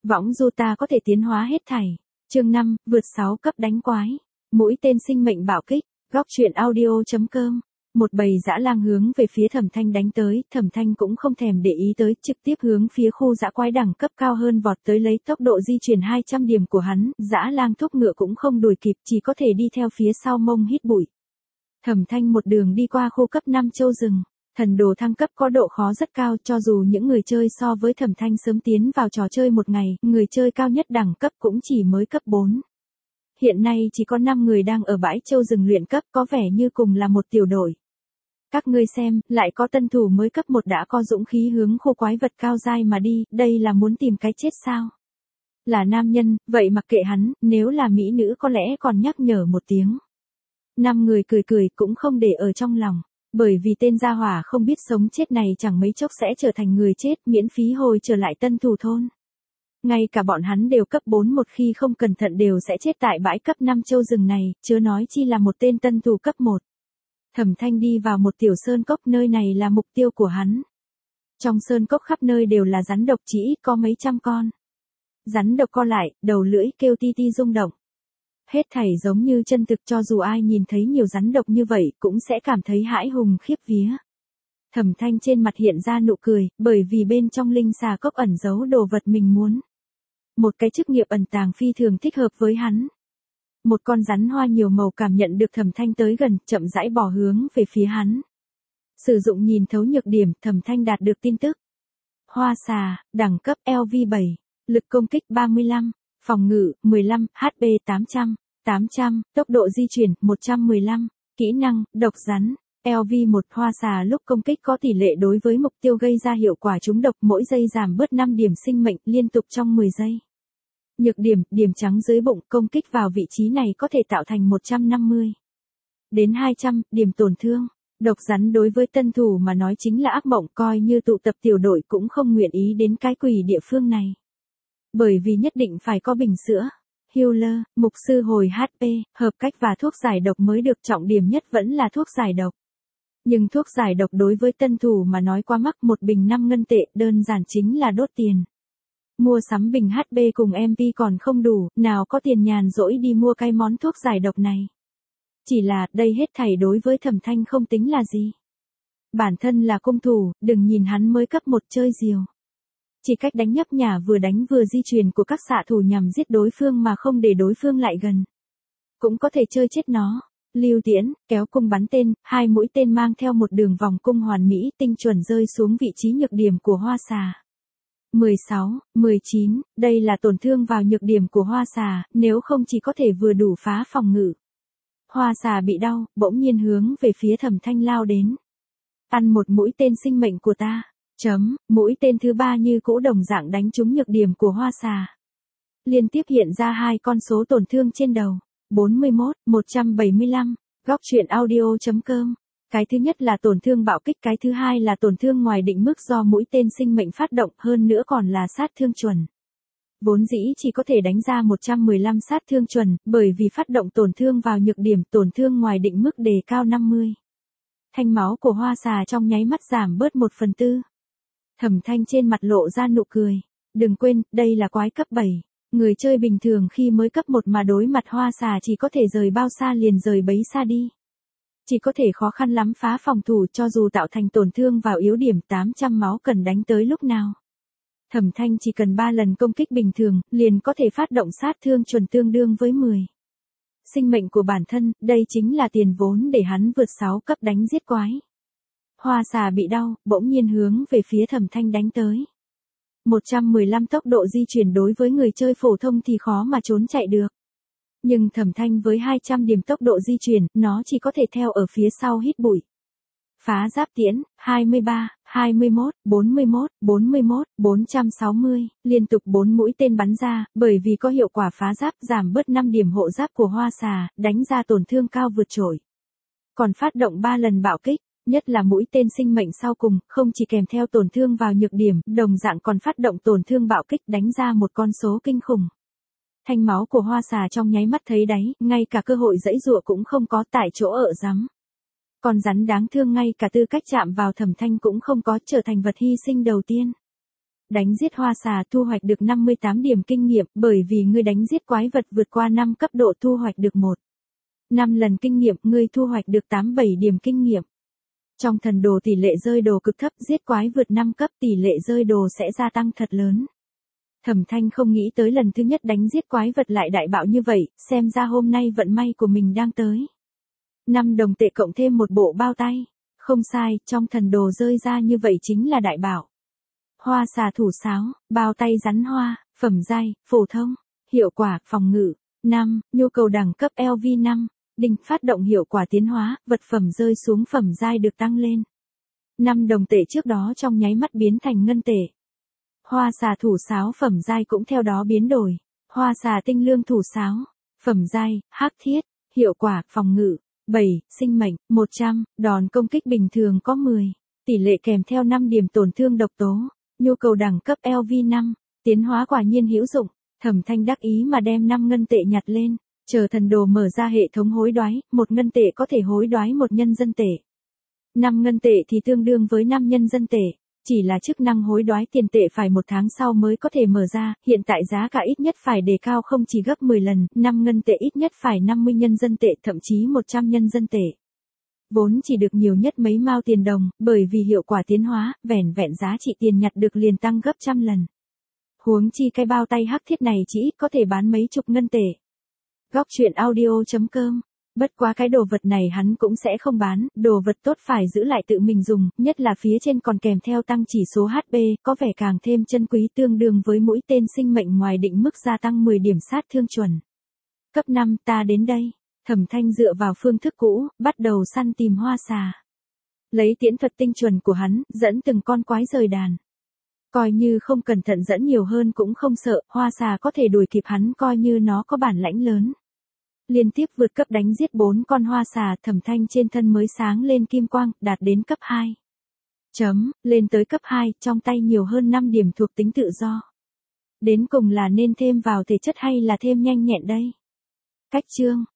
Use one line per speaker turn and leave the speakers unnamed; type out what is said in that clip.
Võng du ta có thể tiến hóa hết thảy. Chương 5, vượt 6 cấp đánh quái. Mũi tên sinh mệnh bạo kích. Góc truyện audio.com. Một bầy dã lang hướng về phía Thẩm Thanh đánh tới, Thẩm Thanh cũng không thèm để ý tới, trực tiếp hướng phía khu dã quái đẳng cấp cao hơn vọt tới, lấy tốc độ di chuyển 200 điểm của hắn, dã lang thúc ngựa cũng không đuổi kịp, chỉ có thể đi theo phía sau mông hít bụi. Thẩm Thanh một đường đi qua khu cấp 5 châu rừng. Thần đồ thăng cấp có độ khó rất cao, cho dù những người chơi so với Thẩm Thanh sớm tiến vào trò chơi một ngày, người chơi cao nhất đẳng cấp cũng chỉ mới cấp 4. Hiện nay chỉ có 5 người đang ở bãi châu rừng luyện cấp, có vẻ như cùng là một tiểu đội. Các ngươi xem, lại có tân thủ mới cấp 1 đã có dũng khí hướng khu quái vật cao dai mà đi, đây là muốn tìm cái chết sao? Là nam nhân, vậy mặc kệ hắn, nếu là mỹ nữ có lẽ còn nhắc nhở một tiếng. 5 người cười cười cũng không để ở trong lòng. Bởi vì tên gia hỏa không biết sống chết này chẳng mấy chốc sẽ trở thành người chết, miễn phí hồi trở lại tân thủ thôn. Ngay cả bọn hắn đều cấp 4, một khi không cẩn thận đều sẽ chết tại bãi cấp 5 châu rừng này, chớ nói chi là một tên tân thủ cấp 1. Thẩm Thanh đi vào một tiểu sơn cốc, nơi này là mục tiêu của hắn. Trong sơn cốc khắp nơi đều là rắn độc, chỉ ít có mấy trăm con. Rắn độc co lại, đầu lưỡi kêu ti ti rung động. Hết thảy giống như chân thực, cho dù ai nhìn thấy nhiều rắn độc như vậy cũng sẽ cảm thấy hãi hùng khiếp vía. Thẩm Thanh trên mặt hiện ra nụ cười, bởi vì bên trong linh xà cốc ẩn giấu đồ vật mình muốn. Một cái chức nghiệp ẩn tàng phi thường thích hợp với hắn. Một con rắn hoa nhiều màu cảm nhận được Thẩm Thanh tới gần, chậm rãi bò hướng về phía hắn. Sử dụng nhìn thấu nhược điểm, Thẩm Thanh đạt được tin tức. Hoa xà, đẳng cấp LV7, lực công kích 35. Phòng ngự, 15, HP 800, tốc độ di chuyển, 115, kỹ năng, độc rắn, LV1 hoa xà lúc công kích có tỷ lệ đối với mục tiêu gây ra hiệu quả trúng độc, mỗi giây giảm bớt 5 điểm sinh mệnh liên tục trong 10 giây. Nhược điểm, điểm trắng dưới bụng, công kích vào vị trí này có thể tạo thành 150 đến 200 điểm tổn thương. Độc rắn đối với tân thủ mà nói chính là ác mộng, coi như tụ tập tiểu đội cũng không nguyện ý đến cái quỷ địa phương này. Bởi vì nhất định phải có bình sữa, healer, mục sư hồi HP, hợp cách và thuốc giải độc mới được, trọng điểm nhất vẫn là thuốc giải độc. Nhưng thuốc giải độc đối với tân thủ mà nói quá mắc, một bình 5 ngân tệ, đơn giản chính là đốt tiền. Mua sắm bình HP cùng MP còn không đủ, nào có tiền nhàn rỗi đi mua cái món thuốc giải độc này. Chỉ là, đây hết thảy đối với Thẩm Thanh không tính là gì. Bản thân là cung thủ, đừng nhìn hắn mới cấp 1 chơi diều. Chỉ cách đánh nhấp nhả vừa đánh vừa di chuyển của các xạ thủ nhằm giết đối phương mà không để đối phương lại gần. Cũng có thể chơi chết nó. Lưu tiễn, kéo cung bắn tên, 2 mũi tên mang theo một đường vòng cung hoàn mỹ, tinh chuẩn rơi xuống vị trí nhược điểm của hoa xà. 16, 19, đây là tổn thương vào nhược điểm của hoa xà, nếu không chỉ có thể vừa đủ phá phòng ngự. Hoa xà bị đau, bỗng nhiên hướng về phía Thẩm Thanh lao đến. Ăn một mũi tên sinh mệnh của ta. Mũi tên thứ 3 như cũ đồng dạng đánh trúng nhược điểm của hoa xà. Liên tiếp hiện ra 2 con số tổn thương trên đầu. 41, 175. Góc truyện audio.com. Cái thứ nhất là tổn thương bạo kích, cái thứ hai là tổn thương ngoài định mức do mũi tên sinh mệnh phát động, hơn nữa còn là sát thương chuẩn. Vốn dĩ chỉ có thể đánh ra 115 sát thương chuẩn, bởi vì phát động tổn thương vào nhược điểm, tổn thương ngoài định mức đề cao 50. Thanh máu của hoa xà trong nháy mắt giảm bớt 1/4. Thẩm Thanh trên mặt lộ ra nụ cười. Đừng quên, đây là quái cấp 7. Người chơi bình thường khi mới cấp 1 mà đối mặt hoa xà chỉ có thể rời bao xa liền rời bấy xa đi. Chỉ có thể khó khăn lắm phá phòng thủ, cho dù tạo thành tổn thương vào yếu điểm 800 máu cần đánh tới lúc nào. Thẩm Thanh chỉ cần 3 lần công kích bình thường, liền có thể phát động sát thương chuẩn tương đương với 10. Sinh mệnh của bản thân, đây chính là tiền vốn để hắn vượt 6 cấp đánh giết quái. Hoa xà bị đau, bỗng nhiên hướng về phía Thẩm Thanh đánh tới. 115 tốc độ di chuyển đối với người chơi phổ thông thì khó mà trốn chạy được. Nhưng Thẩm Thanh với 200 điểm tốc độ di chuyển, nó chỉ có thể theo ở phía sau hít bụi. Phá giáp tiễn, 23, 21, 41, 41, 460, liên tục 4 mũi tên bắn ra, bởi vì có hiệu quả phá giáp giảm bớt 5 điểm hộ giáp của hoa xà, đánh ra tổn thương cao vượt trội. Còn phát động 3 lần bạo kích, nhất là mũi tên sinh mệnh sau cùng, không chỉ kèm theo tổn thương vào nhược điểm, đồng dạng còn phát động tổn thương bạo kích đánh ra một con số kinh khủng. Thanh máu của hoa xà trong nháy mắt thấy đáy, ngay cả cơ hội giãy giụa cũng không có, tại chỗ ở rắm. Con rắn đáng thương ngay cả tư cách chạm vào Thẩm Thanh cũng không có, trở thành vật hy sinh đầu tiên. Đánh giết hoa xà thu hoạch được 58 điểm kinh nghiệm, bởi vì ngươi đánh giết quái vật vượt qua 5 cấp độ thu hoạch được 5 lần kinh nghiệm, ngươi thu hoạch được 87 điểm kinh nghiệm. Trong thần đồ tỷ lệ rơi đồ cực thấp, giết quái vượt 5 cấp tỷ lệ rơi đồ sẽ gia tăng thật lớn. Thẩm Thanh không nghĩ tới lần thứ nhất đánh giết quái vật lại đại bạo như vậy, xem ra hôm nay vận may của mình đang tới. 5 đồng tệ cộng thêm một bộ bao tay. Không sai, trong thần đồ rơi ra như vậy chính là đại bảo. Hoa xà thủ sáo, bao tay rắn hoa, phẩm giai, phổ thông, hiệu quả, phòng ngự, 5, nhu cầu đẳng cấp LV5, đinh phát động hiệu quả tiến hóa, vật phẩm rơi xuống phẩm giai được tăng lên. 5 đồng tệ trước đó trong nháy mắt biến thành ngân tệ. Hoa xà thủ sáo phẩm giai cũng theo đó biến đổi. Hoa xà tinh lương thủ sáo, phẩm giai, hắc thiết, hiệu quả, phòng ngự, 7, sinh mệnh, 100, đòn công kích bình thường có 10, tỷ lệ kèm theo 5 điểm tổn thương độc tố, nhu cầu đẳng cấp LV5, tiến hóa quả nhiên hữu dụng, Thẩm Thanh đắc ý mà đem 5 ngân tệ nhặt lên, chờ thần đồ mở ra hệ thống hối đoái, 1 ngân tệ có thể hối đoái 1 nhân dân tệ. 5 ngân tệ thì tương đương với 5 nhân dân tệ. Chỉ là chức năng hối đoái tiền tệ phải 1 tháng sau mới có thể mở ra, hiện tại giá cả ít nhất phải đề cao không chỉ gấp 10 lần, 5 ngân tệ ít nhất phải 50 nhân dân tệ, thậm chí 100 nhân dân tệ. Vốn chỉ được nhiều nhất mấy mao tiền đồng, bởi vì hiệu quả tiến hóa, vẻn vẹn giá trị tiền nhặt được liền tăng gấp trăm lần. Huống chi cái bao tay hắc thiết này chỉ có thể bán mấy chục ngân tệ. Góc truyện audio.com. Bất quá cái đồ vật này hắn cũng sẽ không bán, đồ vật tốt phải giữ lại tự mình dùng, nhất là phía trên còn kèm theo tăng chỉ số HP, có vẻ càng thêm chân quý, tương đương với mũi tên sinh mệnh ngoài định mức gia tăng 10 điểm sát thương chuẩn. Cấp 5 ta đến đây. Thẩm Thanh dựa vào phương thức cũ, bắt đầu săn tìm hoa xà. Lấy tiễn thuật tinh chuẩn của hắn, dẫn từng con quái rời đàn. Coi như không cẩn thận dẫn nhiều hơn cũng không sợ, hoa xà có thể đuổi kịp hắn coi như nó có bản lãnh lớn. Liên tiếp vượt cấp đánh giết 4 con hoa xà, Thẩm Thanh trên thân mới sáng lên kim quang, đạt đến cấp 2. Lên tới cấp 2, trong tay nhiều hơn 5 điểm thuộc tính tự do. Đến cùng là nên thêm vào thể chất hay là thêm nhanh nhẹn đây? Cách chương